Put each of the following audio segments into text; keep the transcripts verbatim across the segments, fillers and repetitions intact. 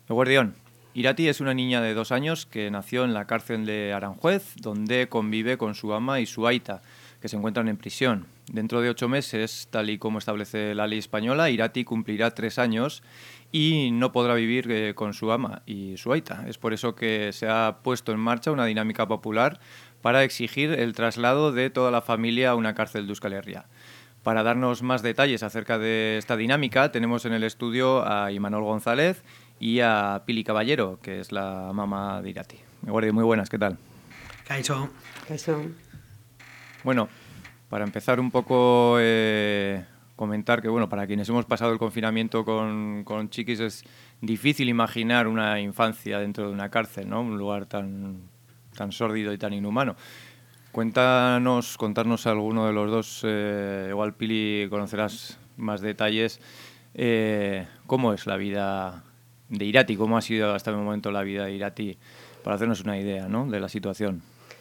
Eguerdión. Irati es una niña de dos años que nació en la cárcel de Aranjuez, donde convive con su ama y su aita, que se encuentran en prisión. Dentro de ocho meses, tal y como establece la ley española, Irati cumplirá tres años y no podrá vivir eh, con su ama y su aita. Es por eso que se ha puesto en marcha una dinámica popular para exigir el traslado de toda la familia a una cárcel de Euskal Herria. Para darnos más detalles acerca de esta dinámica, tenemos en el estudio a Imanol González y a Pili Caballero, que es la mamá de Irati. Muy buenas, ¿qué tal? Kaixo. Kaixo. Bueno, para empezar un poco, eh, comentar que, bueno, para quienes hemos pasado el confinamiento con, con chiquis es difícil imaginar una infancia dentro de una cárcel, ¿no? Un lugar tan, tan sórdido y tan inhumano. Cuéntanos, contarnos alguno de los dos, eh, igual Pili conocerás más detalles, eh, ¿cómo es la vida de Irati? ¿Cómo ha sido hasta el momento la vida de Irati? Para hacernos una idea, ¿no?, de la situación.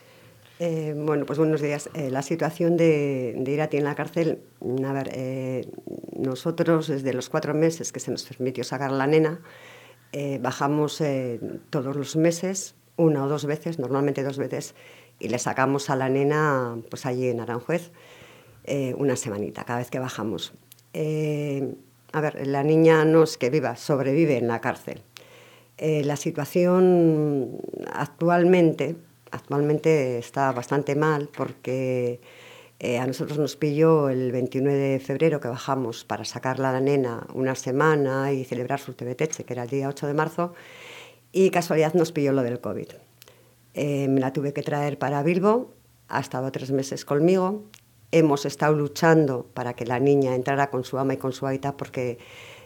Eh, bueno, pues buenos días. Eh, la situación de, de Irati en la cárcel, a ver, eh, nosotros desde los cuatro meses que se nos permitió sacar a la nena, eh, bajamos eh, todos los meses, una o dos veces, normalmente dos veces, y le sacamos a la nena pues allí en Aranjuez eh, una semanita, cada vez que bajamos. Eh, a ver, la niña no es que viva, sobrevive en la cárcel. Eh, la situación actualmente, actualmente está bastante mal porque eh, a nosotros nos pilló el veintinueve de febrero que bajamos para sacarla a la nena una semana y celebrar su Tebeteche, que era el día ocho de marzo, y casualidad nos pilló lo del COVID. Eh, me la tuve que traer para Bilbo, ha estado tres meses conmigo, hemos estado luchando para que la niña entrara con su ama y con su aita porque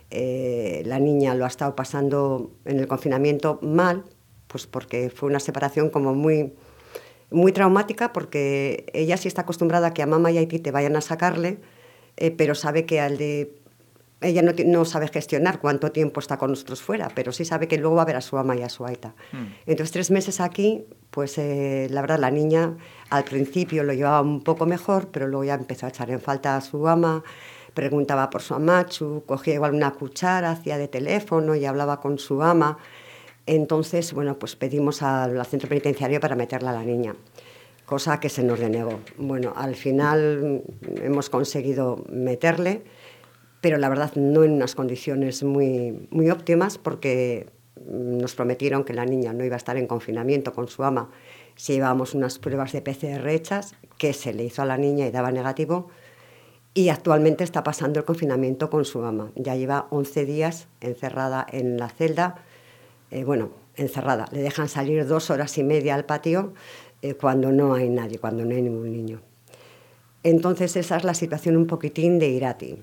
eh, la niña lo ha estado pasando en el confinamiento mal, pues porque fue una separación como muy, muy traumática, porque ella sí está acostumbrada a que a mamá y a Haití te vayan a sacarle, eh, pero sabe que al de... Ella no, no sabe gestionar cuánto tiempo está con nosotros fuera, pero sí sabe que luego va a ver a su ama y a su aita. Mm. Entonces, tres meses aquí, pues eh, la verdad, la niña al principio lo llevaba un poco mejor, pero luego ya empezó a echar en falta a su ama, preguntaba por su amachu, cogía igual una cuchara, hacía de teléfono y hablaba con su ama. Entonces, bueno, pues pedimos al, al centro penitenciario para meterla a la niña, cosa que se nos denegó. Bueno, al final hemos conseguido meterle, pero la verdad no en unas condiciones muy, muy óptimas, porque nos prometieron que la niña no iba a estar en confinamiento con su ama si llevábamos unas pruebas de P C R hechas, que se le hizo a la niña y daba negativo, y actualmente está pasando el confinamiento con su ama. Ya lleva once días encerrada en la celda, eh, bueno, encerrada. Le dejan salir dos horas y media al patio eh, cuando no hay nadie, cuando no hay ningún niño. Entonces esa es la situación un poquitín de Irati.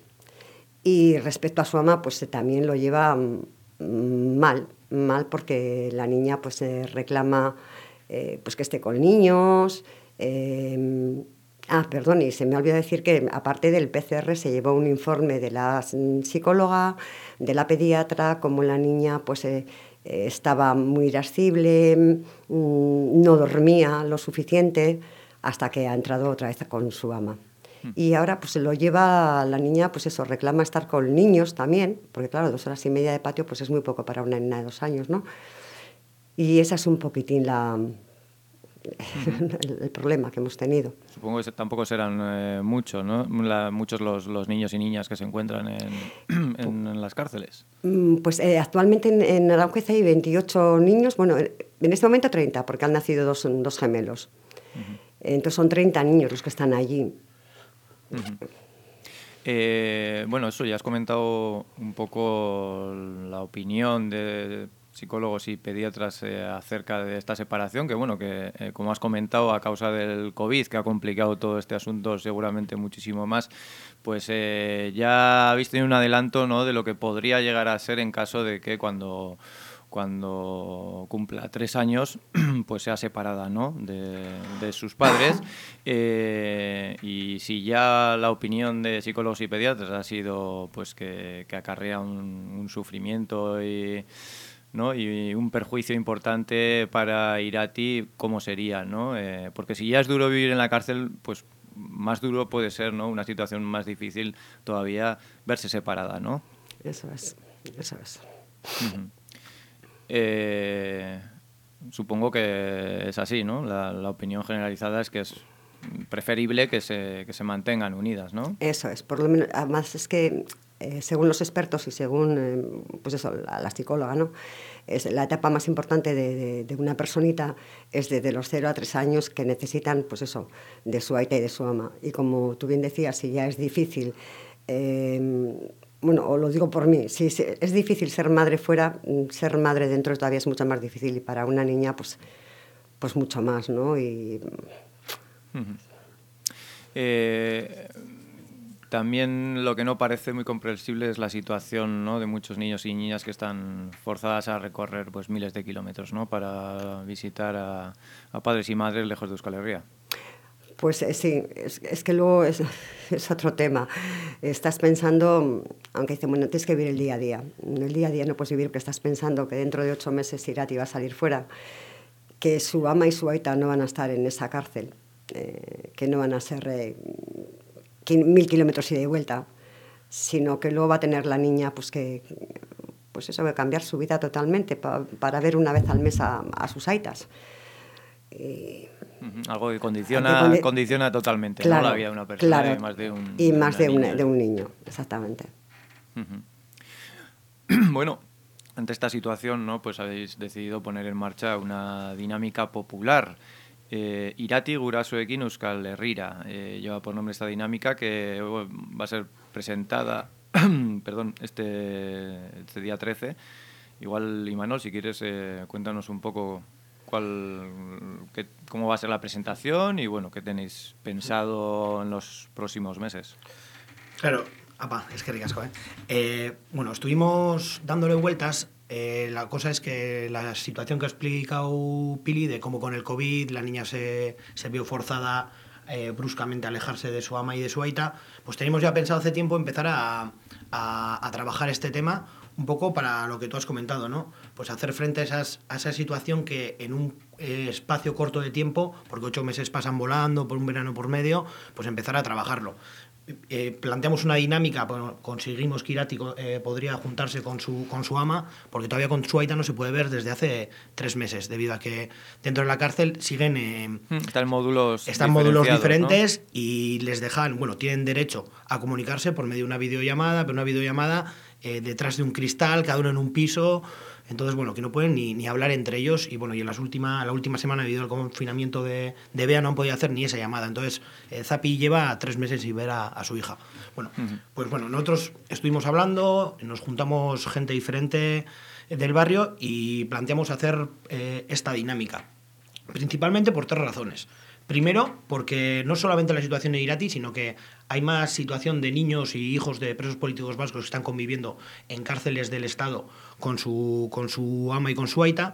Y respecto a su ama, pues también lo lleva mal, mal porque la niña pues eh, reclama eh, pues que esté con niños. Eh, ah, perdón, y se me olvidó decir que aparte del P C R se llevó un informe de la psicóloga, de la pediatra, como la niña pues eh, estaba muy irascible, mmm, no dormía lo suficiente, hasta que ha entrado otra vez con su ama. Y ahora pues se lo lleva la niña, pues eso, reclama estar con niños también, porque claro, dos horas y media de patio pues es muy poco para una nena de dos años, ¿no? Y esa es un poquitín la, uh-huh. el, el problema que hemos tenido. Supongo que tampoco serán eh, muchos, ¿no? La, muchos los, los niños y niñas que se encuentran en, en, en las cárceles. Pues eh, actualmente en, en Aranjuez hay veintiocho niños, bueno, en este momento treinta, porque han nacido dos, dos gemelos. Uh-huh. Entonces son treinta niños los que están allí. Uh-huh. Eh, bueno, eso ya has comentado un poco la opinión de psicólogos y pediatras eh, acerca de esta separación, que bueno, que eh, como has comentado, a causa del COVID, que ha complicado todo este asunto seguramente muchísimo más, pues eh, ya habéis tenido un adelanto, ¿no?, de lo que podría llegar a ser en caso de que cuando... cuando cumpla tres años, pues sea separada, ¿no?, de, de sus padres. Eh, y si ya la opinión de psicólogos y pediatras ha sido pues que, que acarrea un, un sufrimiento y, ¿no?, y un perjuicio importante para Irati, ¿cómo sería, ¿no? Eh, porque si ya es duro vivir en la cárcel, pues más duro puede ser, ¿no?, una situación más difícil todavía verse separada, ¿no? Eso es, eso es. Uh-huh. eh, supongo que es así, ¿no? La, la opinión generalizada es que es preferible que se, que se mantengan unidas, ¿no? Eso es, por lo menos, además es que eh, según los expertos y según eh, pues eso, la, la psicóloga, ¿no? Es la etapa más importante de, de, de una personita es desde los cero a tres años que necesitan, pues eso, de su aita y de su ama. Y como tú bien decías, si ya es difícil, eh, bueno, o lo digo por mí, si es difícil ser madre fuera, ser madre dentro todavía es mucho más difícil, y para una niña, pues, pues mucho más, ¿no? Y... Uh-huh. Eh, también lo que no parece muy comprensible es la situación, ¿no?, de muchos niños y niñas que están forzadas a recorrer pues miles de kilómetros, ¿no?, para visitar a, a padres y madres lejos de Euskal Herria. Pues eh, sí, es, es que luego es, es otro tema. Estás pensando, aunque dicen, bueno, tienes que vivir el día a día. El día a día no puedes vivir porque estás pensando que dentro de ocho meses Irati va a salir fuera, que su ama y su aita no van a estar en esa cárcel, eh, que no van a ser eh, mil kilómetros ida y vuelta, sino que luego va a tener la niña pues que, pues eso, va a cambiar su vida totalmente pa, para ver una vez al mes a, a sus aitas. Y, algo que condiciona, condi condiciona totalmente, claro, ¿no?, la vida de una persona, claro, y más de un, y de más una de, niña. Un, de un niño, exactamente. Uh-huh. Bueno, ante esta situación, ¿no?, pues habéis decidido poner en marcha una dinámica popular. Eh, Irati gurasoekin Euskal Herrira eh, lleva por nombre esta dinámica, que bueno, va a ser presentada perdón, este, este día trece. Igual, Imanol, si quieres, eh, cuéntanos un poco cuál, qué, cómo va a ser la presentación y bueno, qué tenéis pensado en los próximos meses. Claro, apa, es que ricasco, ¿eh? eh bueno, estuvimos dándole vueltas. Eh, la cosa es que la situación que ha explicado Pili, de cómo con el COVID la niña se, se vio forzada eh, bruscamente a alejarse de su ama y de su aita, pues teníamos ya pensado hace tiempo empezar a, a, a trabajar este tema un poco para lo que tú has comentado, ¿no? Pues hacer frente a, esas, a esa situación que en un eh, espacio corto de tiempo, porque ocho meses pasan volando, por un verano por medio, pues empezar a trabajarlo. Eh, planteamos una dinámica, bueno, conseguimos que Irati eh, podría juntarse con su, con su ama, porque todavía con su aita no se puede ver desde hace tres meses, debido a que dentro de la cárcel siguen... Eh, están módulos están módulos diferentes, ¿no?, y les dejan, bueno, tienen derecho a comunicarse por medio de una videollamada, pero una videollamada eh, detrás de un cristal, cada uno en un piso. Entonces, bueno, que no pueden ni, ni hablar entre ellos, y bueno, y en las última, la última semana, debido al confinamiento de, de Bea, no han podido hacer ni esa llamada. Entonces, eh, Zapi lleva tres meses sin ver a, a su hija. Bueno, uh-huh. pues bueno, nosotros estuvimos hablando, nos juntamos gente diferente del barrio y planteamos hacer eh, esta dinámica, principalmente por tres razones. Primero, porque no solamente la situación de Irati, sino que hay más situación de niños y hijos de presos políticos vascos que están conviviendo en cárceles del Estado con su, con su ama y con su aita.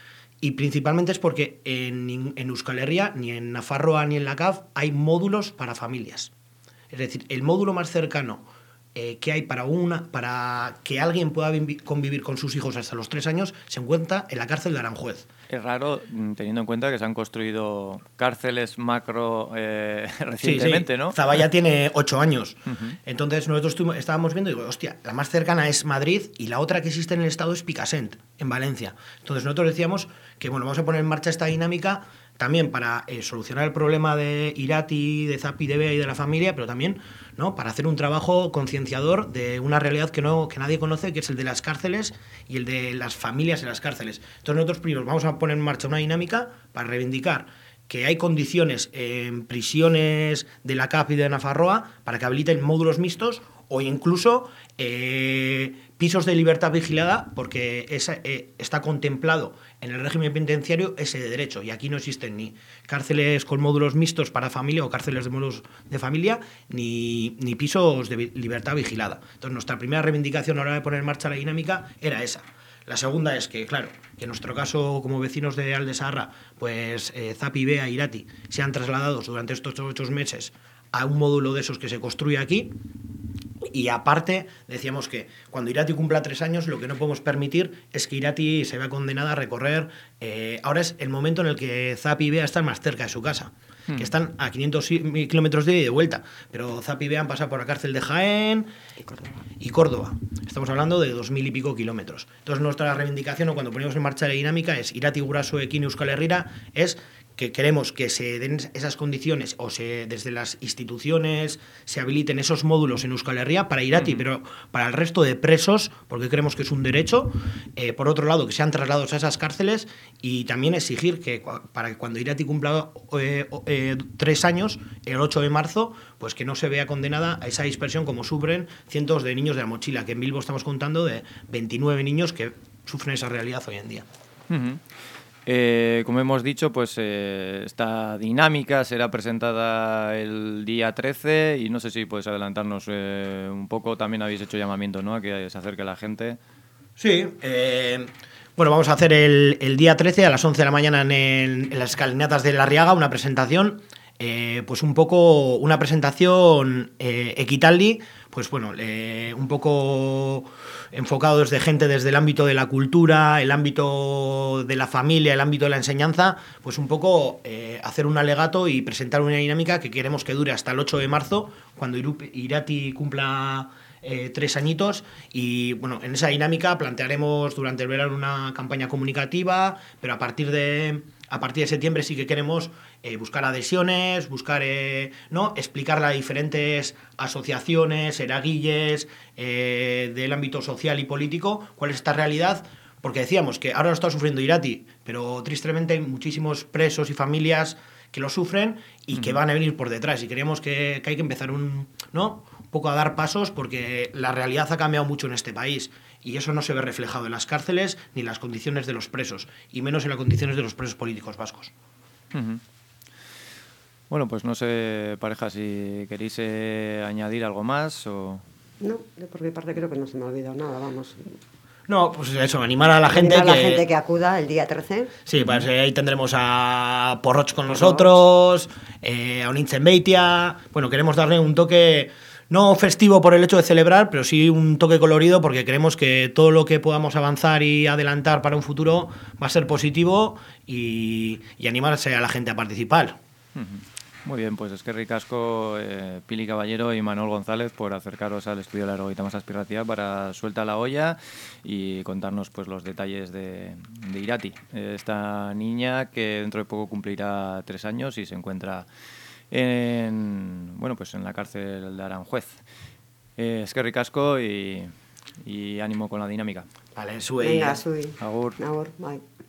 Y principalmente es porque en, en Euskal Herria, ni en Nafarroa ni en la C A F, hay módulos para familias. Es decir, el módulo más cercano eh, que hay para, una, para que alguien pueda convivir con sus hijos hasta los tres años se encuentra en la cárcel de Aranjuez. Es raro, teniendo en cuenta que se han construido cárceles macro eh, recientemente, sí, sí. ¿no? Zaballa tiene ocho años. Uh-huh. Entonces nosotros estuvimos, estábamos viendo y digo, hostia, la más cercana es Madrid y la otra que existe en el estado es Picassent, en Valencia. Entonces nosotros decíamos que, bueno, vamos a poner en marcha esta dinámica también para eh, solucionar el problema de Irati, de Zapi, de Bea y de la familia, pero también, ¿no?, para hacer un trabajo concienciador de una realidad que no que nadie conoce, que es el de las cárceles y el de las familias en las cárceles. Entonces nosotros primero vamos a poner en marcha una dinámica para reivindicar que hay condiciones en prisiones de la C A F y de Nafarroa para que habiliten módulos mixtos o incluso eh, pisos de libertad vigilada, porque esa, eh, está contemplado en el régimen penitenciario ese derecho, y aquí no existen ni cárceles con módulos mixtos para familia o cárceles de módulos de familia, ni, ni pisos de libertad vigilada. Entonces nuestra primera reivindicación a la hora de poner en marcha la dinámica era esa. La segunda es que, claro, que en nuestro caso, como vecinos de Alde Zaharra, pues eh, Zapi, Bea e Irati se han trasladado durante estos ocho meses a un módulo de esos que se construye aquí. Y aparte, decíamos que cuando Irati cumpla tres años, lo que no podemos permitir es que Irati se vea condenada a recorrer. Eh, ahora es el momento en el que Zapi y Bea están más cerca de su casa. mm. que están a quinientos kilómetros de ida y de vuelta. Pero Zap y Bea han pasado por la cárcel de Jaén y Córdoba. y Córdoba. Estamos hablando de dos mil y pico kilómetros. Entonces nuestra reivindicación, o cuando ponemos en marcha la dinámica, es Irati Gurasoekin Euskal Herrira, es que queremos que se den esas condiciones o se desde las instituciones se habiliten esos módulos en Euskal Herria para Irati, uh-huh. pero para el resto de presos, porque creemos que es un derecho. Eh, por otro lado, que sean trasladados a esas cárceles y también exigir que para que cuando Irati cumpla eh, eh, tres años, el ocho de marzo, pues que no se vea condenada a esa dispersión como sufren cientos de niños de la mochila, que en Bilbo estamos contando de veintinueve niños que sufren esa realidad hoy en día. Uh-huh. Eh, como hemos dicho, pues eh, esta dinámica será presentada el día trece y no sé si puedes adelantarnos eh, un poco. También habéis hecho llamamiento, ¿no?, a que se acerque la gente. Sí, eh, bueno, vamos a hacer el, el día trece a las once de la mañana en, el, en las escalinatas de La Riaga una presentación, eh, pues un poco una presentación eh, equitaldi, pues bueno, eh, un poco enfocado desde gente desde el ámbito de la cultura, el ámbito de la familia, el ámbito de la enseñanza, pues un poco eh, hacer un alegato y presentar una dinámica que queremos que dure hasta el ocho de marzo, cuando Irati cumpla eh, tres añitos, y bueno, en esa dinámica plantearemos durante el verano una campaña comunicativa, pero a partir de a partir de septiembre sí que queremos eh, buscar adhesiones, buscar eh, no explicar a diferentes asociaciones, eraguilles eh, del ámbito social y político cuál es esta realidad, porque decíamos que ahora lo está sufriendo Irati, pero tristemente hay muchísimos presos y familias que lo sufren y uh-huh. que van a venir por detrás, y creemos que, que hay que empezar un, ¿no? un poco a dar pasos, porque la realidad ha cambiado mucho en este país y eso no se ve reflejado en las cárceles ni en las condiciones de los presos, y menos en las condiciones de los presos políticos vascos. Uh-huh. Bueno, pues no sé, pareja, si queréis eh, añadir algo más o... No, por mi parte creo que no se me ha olvidado nada, vamos. No, pues eso, animar a la gente animar a que... la gente que acuda el día trece. Sí, pues eh, ahí tendremos a Porroch con nosotros, eh, a Onintzen Beitia. Bueno, queremos darle un toque, no festivo por el hecho de celebrar, pero sí un toque colorido, porque creemos que todo lo que podamos avanzar y adelantar para un futuro va a ser positivo, y, y animarse a la gente a participar. Uh-huh. Muy bien, pues es que ricasco eh, Pili Caballero y Manuel González por acercaros al estudio de la Eroguita Más Aspirativa para Suelta la Olla y contarnos pues los detalles de, de Irati, esta niña que dentro de poco cumplirá tres años y se encuentra en, bueno, pues en la cárcel de Aranjuez. Eh, es que ricasco y, y ánimo con la dinámica. Vale, sube. Venga, sube. Agur. Agur, bye.